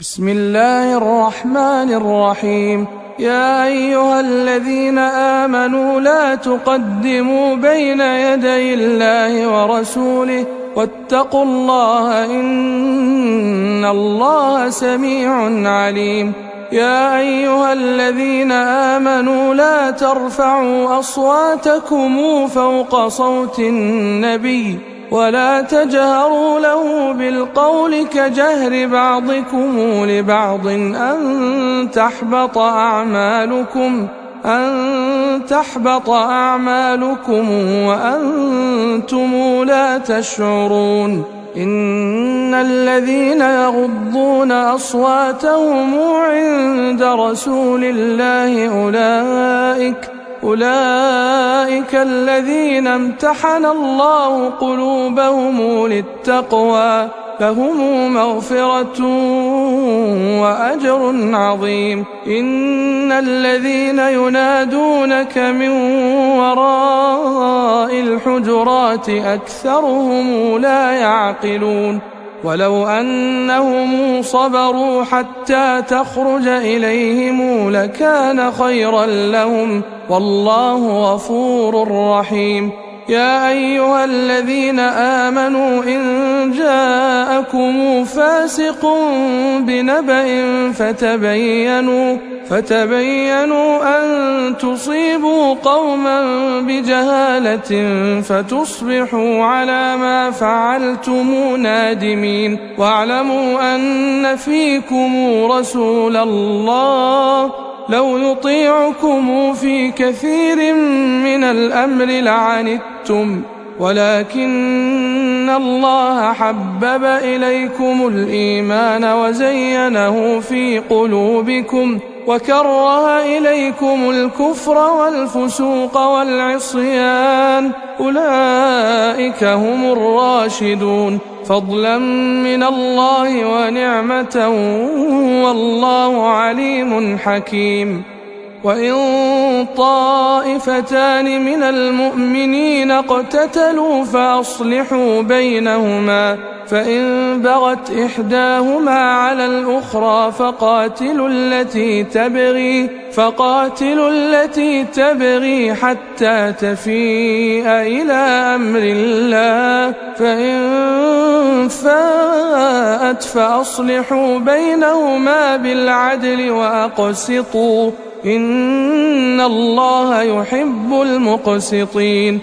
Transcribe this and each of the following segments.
بسم الله الرحمن الرحيم. يا أيها الذين آمنوا لا تقدموا بين يدي الله ورسوله واتقوا الله إن الله سميع عليم. يا أيها الذين آمنوا لا ترفعوا أصواتكم فوق صوت النبي ولا تجهروا له بالقول كجهر بعضكم لبعض أن تحبط أعمالكم وأنتم لا تشعرون. إن الذين يغضون أصواتهم عند رسول الله أولئك الذين امتحن الله قلوبهم للتقوى لهم مغفرة وأجر عظيم. إن الذين ينادونك من وراء الحجرات أكثرهم لا يعقلون. ولو أنهم صبروا حتى تخرج إليهم لكان خيرا لهم والله غفور رحيم. يا أيها الذين آمنوا إن جاءكم فاسق بنبأ فتبينوا أن تصيبوا قوما بجهالة فتصبحوا على ما فعلتم نادمين. واعلموا أن فيكم رسول الله لو يطيعكم في كثير من الأمر لعنتم ولكن الله حبب إليكم الإيمان وزينه في قلوبكم وكره إليكم الكفر والفسوق والعصيان أولئك هم الراشدون فضلا من الله ونعمة والله عليم حكيم. وإن طائفتان من المؤمنين اقتتلوا فأصلحوا بينهما فإن بغت إحداهما على الأخرى فقاتلوا التي تبغي حتى تفيء إلى أمر الله فإن فاءت فأصلحوا بينهما بالعدل وأقسطوا إن الله يحب المقسطين.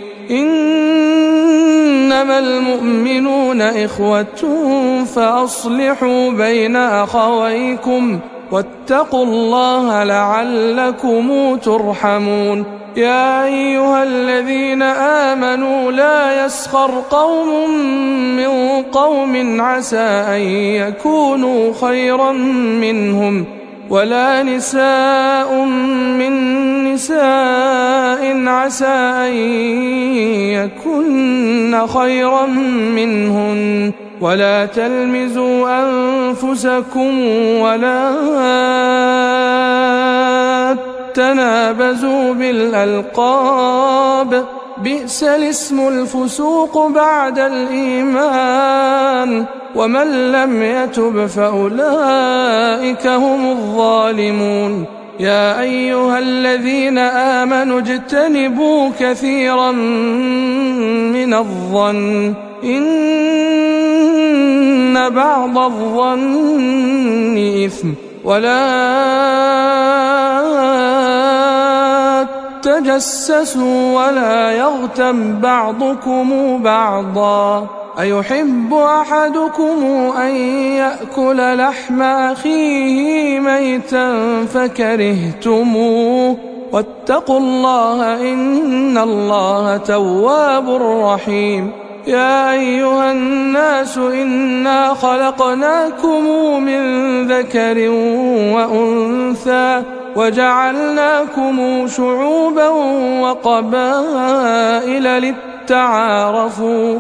إنما المؤمنون إخوة فأصلحوا بين أخويكم واتقوا الله لعلكم ترحمون. يا أيها الذين آمنوا لا يسخر قوم من قوم عسى أن يكونوا خيرا منهم ولا نساء من نساء عسى أن يكن خيرا منهن ولا تلمزوا أنفسكم ولا تنابزوا بالألقاب بئس الاسم الفسوق بعد الإيمان ومن لم يتب فأولئك هم الظالمون. يا أيها الذين آمنوا اجتنبوا كثيرا من الظن إن بعض الظن إثم ولا تجسسوا ولا يغتب بعضكم بعضا أيحب أحدكم أن يأكل لحم أخيه ميتا فكرهتموه واتقوا الله إن الله تواب رحيم. يا أيها الناس إنا خلقناكم من ذكر وأنثى وجعلناكم شعوبا وقبائل للتعارفوا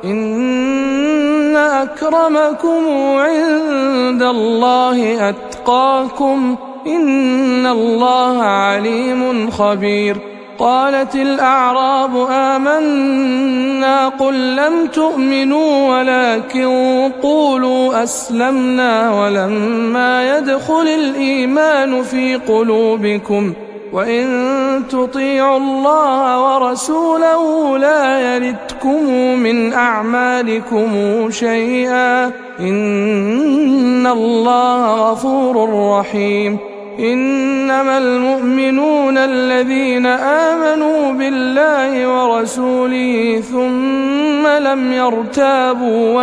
إن أكرمكم عند الله أتقاكم إن الله عليم خبير. قالت الأعراب آمنا قل لم تؤمنوا ولكن قولوا أسلمنا ولما يدخل الإيمان في قلوبكم وإن تطيعوا الله ورسوله لا يلتكم من أعمالكم شيئا إن الله غفور رحيم. إنما المؤمنون الذين آمنوا بالله ورسوله ثم لم يرتابوا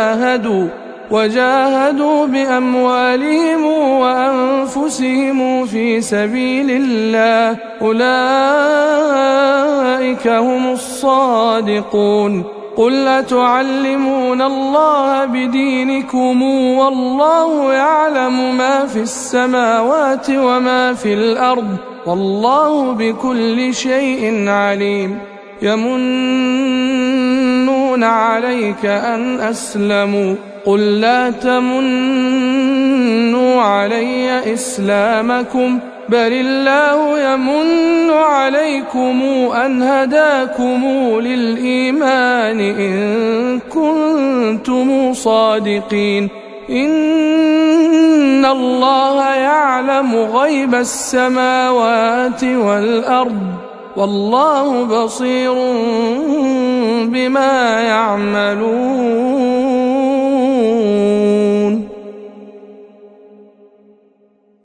وجاهدوا بأموالهم وأنفسهم في سبيل الله أولئك هم الصادقون. قل أتعلمون الله بدينكم والله يعلم ما في السماوات وما في الأرض والله بكل شيء عليم. يمنون عليك أن أسلموا قل لا تمنوا علي إسلامكم بل الله يمن عليكم أن هداكم للإيمان إن كنتم صادقين. إن الله يعلم غيب السماوات والأرض والله بصير بما يعملون.